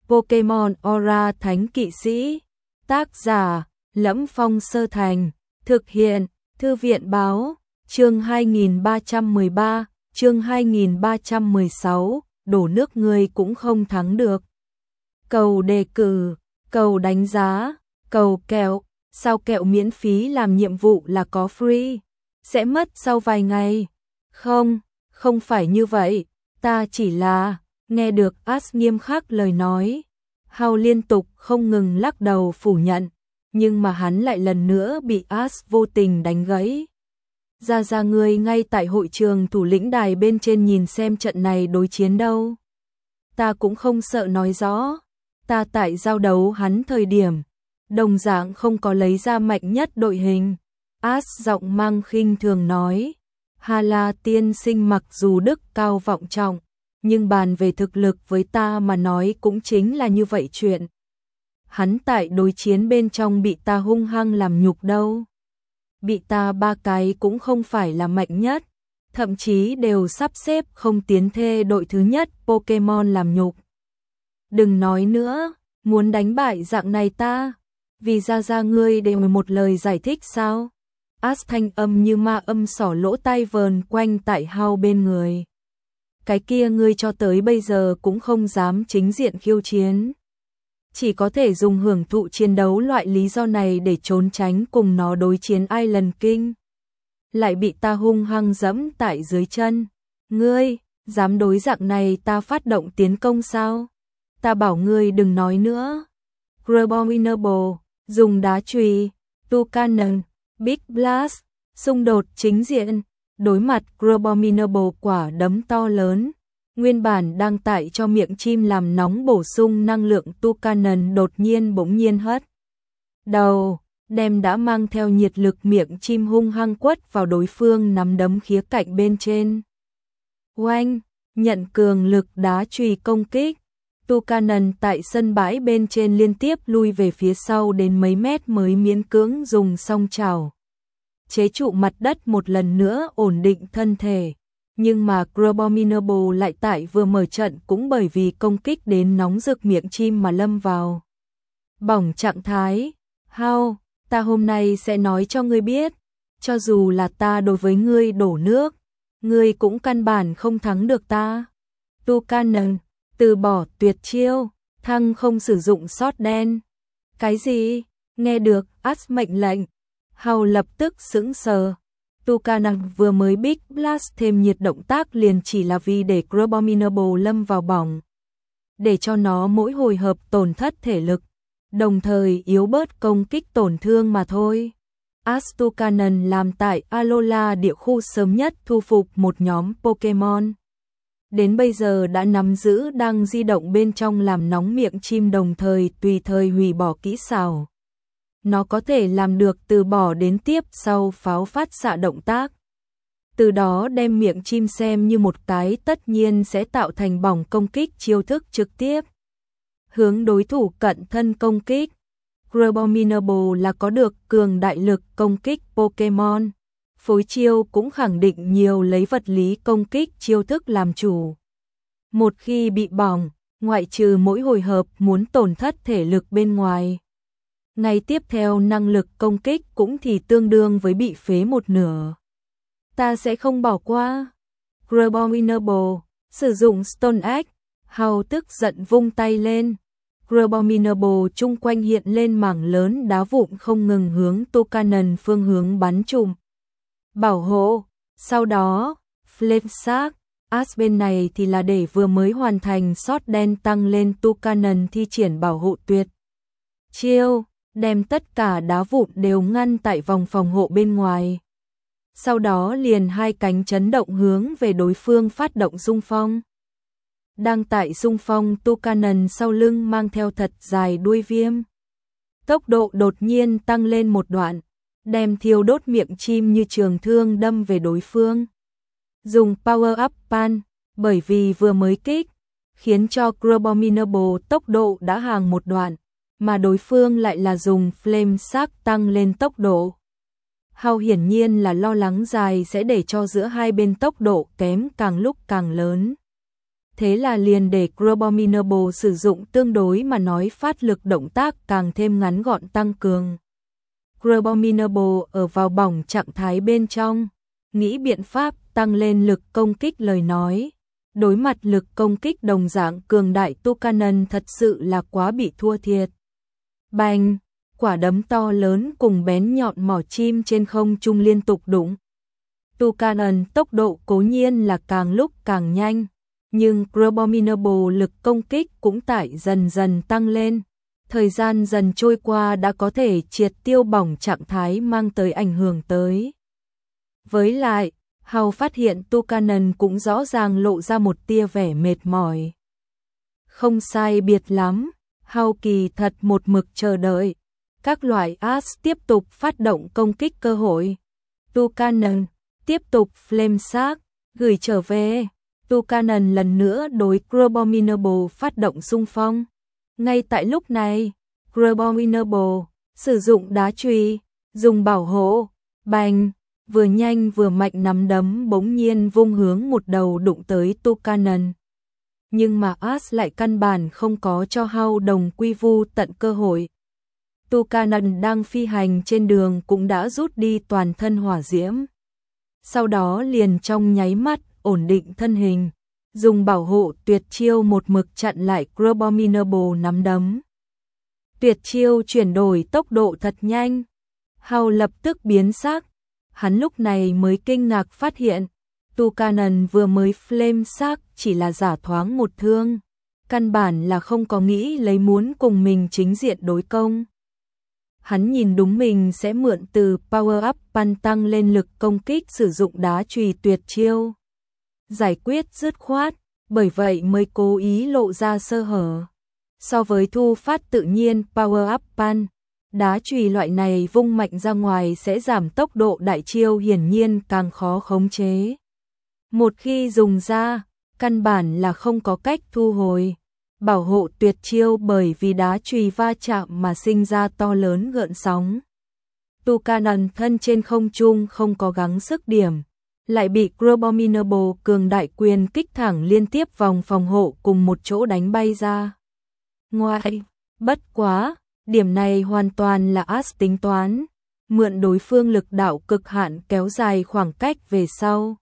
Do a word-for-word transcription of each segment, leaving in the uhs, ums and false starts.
Pokemon Aura Thánh Kỵ Sĩ. Tác giả: Lẫm Phong Sơ Thành. Thực hiện: Thư viện báo. Chương hai nghìn ba trăm mười ba, chương hai nghìn ba trăm mười sáu, đổ nước người cũng không thắng được. Cầu đề cử, cầu đánh giá, cầu kẹo, sao kẹo miễn phí làm nhiệm vụ là có free, sẽ mất sau vài ngày. Không, không phải như vậy, ta chỉ là, nghe được Ash nghiêm khắc lời nói. Hao liên tục không ngừng lắc đầu phủ nhận, nhưng mà hắn lại lần nữa bị Ash vô tình đánh gãy. Ra ra ngươi ngay tại hội trường thủ lĩnh đài bên trên nhìn xem trận này đối chiến đâu. Ta cũng không sợ nói rõ, ta tại giao đấu hắn thời điểm, đồng dạng không có lấy ra mạnh nhất đội hình. Ash giọng mang khinh thường nói, Hà La tiên sinh mặc dù đức cao vọng trọng, nhưng bàn về thực lực với ta mà nói cũng chính là như vậy chuyện. Hắn tại đối chiến bên trong bị ta hung hăng làm nhục đâu. Bị ta ba cái cũng không phải là mạnh nhất, thậm chí đều sắp xếp không tiến thê đội thứ nhất Pokemon làm nhục. Đừng nói nữa, muốn đánh bại dạng này ta, vì ra ra ngươi đều một lời giải thích sao? Ash thanh âm như ma âm xỏ lỗ tai vờn quanh tại Hao bên người. Cái kia ngươi cho tới bây giờ cũng không dám chính diện khiêu chiến. Chỉ có thể dùng hưởng thụ chiến đấu loại lý do này để trốn tránh cùng nó đối chiến Island King. Lại bị ta hung hăng giẫm tại dưới chân. Ngươi, dám đối dạng này ta phát động tiến công sao? Ta bảo ngươi đừng nói nữa. Grobominable, dùng đá chùy, Toucannon, Big Blast, xung đột chính diện, đối mặt Grobominable quả đấm to lớn. Nguyên bản đang tại cho miệng chim làm nóng bổ sung năng lượng Toucannon đột nhiên bỗng nhiên hất đầu, đem đã mang theo nhiệt lực miệng chim hung hăng quất vào đối phương nắm đấm khía cạnh bên trên. Oanh, nhận cường lực đá chùy công kích. Toucannon tại sân bãi bên trên liên tiếp lui về phía sau đến mấy mét mới miễn cưỡng dùng song chảo chế trụ mặt đất một lần nữa ổn định thân thể. Nhưng mà Grobominable lại tại vừa mở trận cũng bởi vì công kích đến nóng rực miệng chim mà lâm vào bỏng trạng thái. Hao, ta hôm nay sẽ nói cho ngươi biết, cho dù là ta đối với ngươi đổ nước, ngươi cũng căn bản không thắng được ta. Toucannon, từ bỏ tuyệt chiêu, thăng không sử dụng sót đen. Cái gì? Nghe được Ash mệnh lệnh, Hao lập tức sững sờ. Toucannon vừa mới Big Blast thêm nhiệt động tác liền chỉ là vì để Grobominable lâm vào bỏng, để cho nó mỗi hồi hợp tổn thất thể lực, đồng thời yếu bớt công kích tổn thương mà thôi. Ash Toucannon làm tại Alola địa khu sớm nhất thu phục một nhóm Pokemon. Đến bây giờ đã nắm giữ đang di động bên trong làm nóng miệng chim đồng thời tùy thời hủy bỏ kỹ xảo. Nó có thể làm được từ bỏ đến tiếp sau pháo phát xạ động tác. Từ đó đem miệng chim xem như một cái tất nhiên sẽ tạo thành bỏng công kích chiêu thức trực tiếp. Hướng đối thủ cận thân công kích. Grobominable là có được cường đại lực công kích Pokemon. Phối chiêu cũng khẳng định nhiều lấy vật lý công kích chiêu thức làm chủ. Một khi bị bỏng, ngoại trừ mỗi hồi hợp muốn tổn thất thể lực bên ngoài, ngay tiếp theo năng lực công kích cũng thì tương đương với bị phế một nửa. Ta sẽ không bỏ qua. Grobominable, sử dụng Stone Egg. Hao tức giận vung tay lên. Grobominable chung quanh hiện lên mảng lớn đá vụn không ngừng hướng Toucannon phương hướng bắn trùm. Bảo hộ. Sau đó, Flame Shark. Ash bên này thì là để vừa mới hoàn thành sót đen tăng lên Toucannon thi triển bảo hộ tuyệt chiêu, đem tất cả đá vụn đều ngăn tại vòng phòng hộ bên ngoài. Sau đó liền hai cánh chấn động hướng về đối phương phát động xung phong. Đang tại xung phong Toucannon sau lưng mang theo thật dài đuôi viêm. Tốc độ đột nhiên tăng lên một đoạn, đem thiêu đốt miệng chim như trường thương đâm về đối phương. Dùng Power Up Pan, bởi vì vừa mới kích, khiến cho Grobominable tốc độ đã hàng một đoạn, mà đối phương lại là dùng Flame Shark tăng lên tốc độ. Hao hiển nhiên là lo lắng dài sẽ để cho giữa hai bên tốc độ kém càng lúc càng lớn. thế là liền để Grobominable sử dụng tương đối mà nói phát lực động tác càng thêm ngắn gọn tăng cường. Grobominable ở vào bỏng trạng thái bên trong, nghĩ biện pháp tăng lên lực công kích lời nói. Đối mặt lực công kích đồng dạng cường đại Tukanon thật sự là quá bị thua thiệt. Bành, quả đấm to lớn cùng bén nhọn mỏ chim trên không trung liên tục đụng. Tukanon tốc độ cố nhiên là càng lúc càng nhanh, nhưng Grobominable lực công kích cũng tại dần dần tăng lên. Thời gian dần trôi qua đã có thể triệt tiêu bỏng trạng thái mang tới ảnh hưởng tới. Với lại, Hao phát hiện Tukanon cũng rõ ràng lộ ra một tia vẻ mệt mỏi. Không sai biệt lắm, Hao kỳ thật một mực chờ đợi. Các loại As tiếp tục phát động công kích cơ hội. Tukanon tiếp tục Flame Shark gửi trở về. Tukanon lần nữa đối Grobominable phát động xung phong. Ngay tại lúc này, Grobominable sử dụng đá chùy, dùng bảo hộ, bành, vừa nhanh vừa mạnh nắm đấm bỗng nhiên vung hướng một đầu đụng tới Tukanon. Nhưng mà As lại căn bản không có cho Hao đồng quy vu tận cơ hội. Tukanon đang phi hành trên đường cũng đã rút đi toàn thân hỏa diễm. Sau đó liền trong nháy mắt ổn định thân hình, dùng bảo hộ tuyệt chiêu một mực chặn lại Grobominable nắm đấm. Tuyệt chiêu chuyển đổi tốc độ thật nhanh. Hao lập tức biến sắc. Hắn lúc này mới kinh ngạc phát hiện, Tukanon vừa mới Flame Shark chỉ là giả thoáng một thương, căn bản là không có nghĩ lấy muốn cùng mình chính diện đối công. Hắn nhìn đúng mình sẽ mượn từ Power Up Punch tăng lên lực công kích sử dụng đá chùy tuyệt chiêu. Giải quyết dứt khoát, bởi vậy mới cố ý lộ ra sơ hở. So với thu phát tự nhiên Power Up Punch, đá chùy loại này vung mạnh ra ngoài sẽ giảm tốc độ đại chiêu hiển nhiên càng khó khống chế. Một khi dùng ra, căn bản là không có cách thu hồi. Bảo hộ tuyệt chiêu bởi vì đá chùy va chạm mà sinh ra to lớn gợn sóng. Tukanon thân trên không trung không có gắng sức điểm, lại bị Grobominable cường đại quyền kích thẳng liên tiếp vòng phòng hộ cùng một chỗ đánh bay ra. Ngoài, bất quá, điểm này hoàn toàn là As tính toán, mượn đối phương lực đạo cực hạn kéo dài khoảng cách về sau.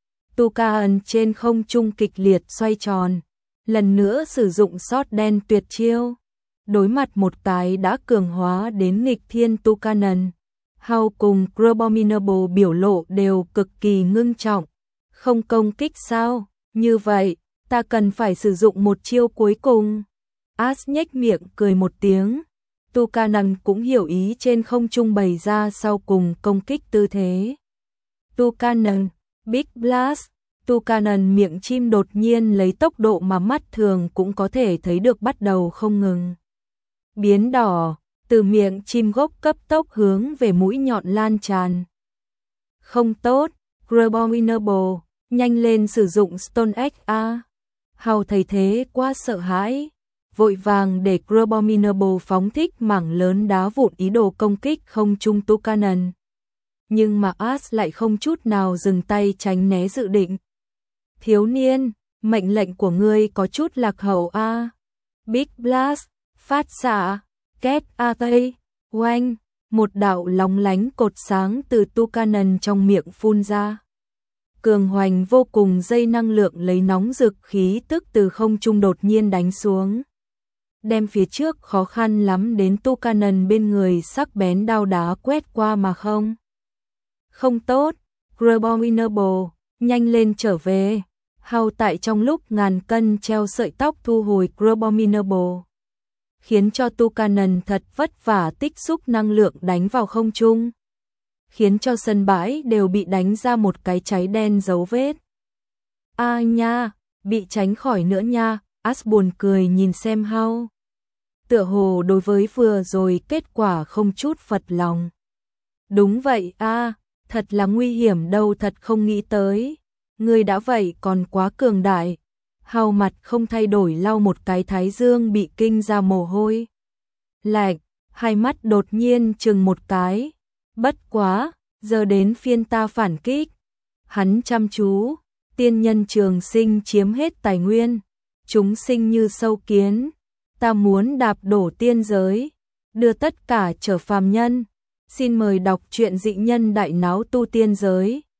Tukanon trên không trung kịch liệt xoay tròn, lần nữa sử dụng sót đen tuyệt chiêu. Đối mặt một cái đã cường hóa đến nghịch thiên Tukanon, Hao cùng Grobominable biểu lộ đều cực kỳ ngưng trọng. Không công kích sao? Như vậy, ta cần phải sử dụng một chiêu cuối cùng. As nhếch miệng cười một tiếng. Tukanon cũng hiểu ý trên không trung bày ra sau cùng công kích tư thế. Tukanon, Big Blast. Tukanon miệng chim đột nhiên lấy tốc độ mà mắt thường cũng có thể thấy được bắt đầu không ngừng biến đỏ, từ miệng chim gốc cấp tốc hướng về mũi nhọn lan tràn. Không tốt, Grobominable, nhanh lên sử dụng Stone Axe a. Hao thấy thế quá sợ hãi, vội vàng để Grobominable phóng thích mảng lớn đá vụn ý đồ công kích không trung Tukanon. Nhưng mà As lại không chút nào dừng tay tránh né dự định. Thiếu niên, mệnh lệnh của ngươi có chút lạc hậu a. Big Blast, phát xạ, két a tây, oanh, một đạo lóng lánh cột sáng từ Tukanon trong miệng phun ra. Cường hoành vô cùng dây năng lượng lấy nóng rực khí tức từ không trung đột nhiên đánh xuống. Đem phía trước khó khăn lắm đến Tukanon bên người sắc bén đao đá quét qua mà không. Không tốt, Grobominable, nhanh lên trở về. Hao tại trong lúc ngàn cân treo sợi tóc thu hồi Grobominable, khiến cho Tukanon thật vất vả tích xúc năng lượng đánh vào không trung, khiến cho sân bãi đều bị đánh ra một cái cháy đen dấu vết. A nha, bị tránh khỏi nữa nha. As buồn cười nhìn xem Hao, tựa hồ đối với vừa rồi kết quả không chút phật lòng. Đúng vậy a, thật là nguy hiểm đâu, thật không nghĩ tới. Ngươi đã vậy còn quá cường đại. Hao mặt không thay đổi lau một cái thái dương bị kinh ra mồ hôi lạnh, hai mắt đột nhiên chừng một cái. Bất quá, giờ đến phiên ta phản kích. Hắn chăm chú, tiên nhân trường sinh chiếm hết tài nguyên, chúng sinh như sâu kiến, ta muốn đạp đổ tiên giới, đưa tất cả trở phàm nhân. Xin mời đọc truyện Dị Nhân Đại Náo Tu Tiên Giới.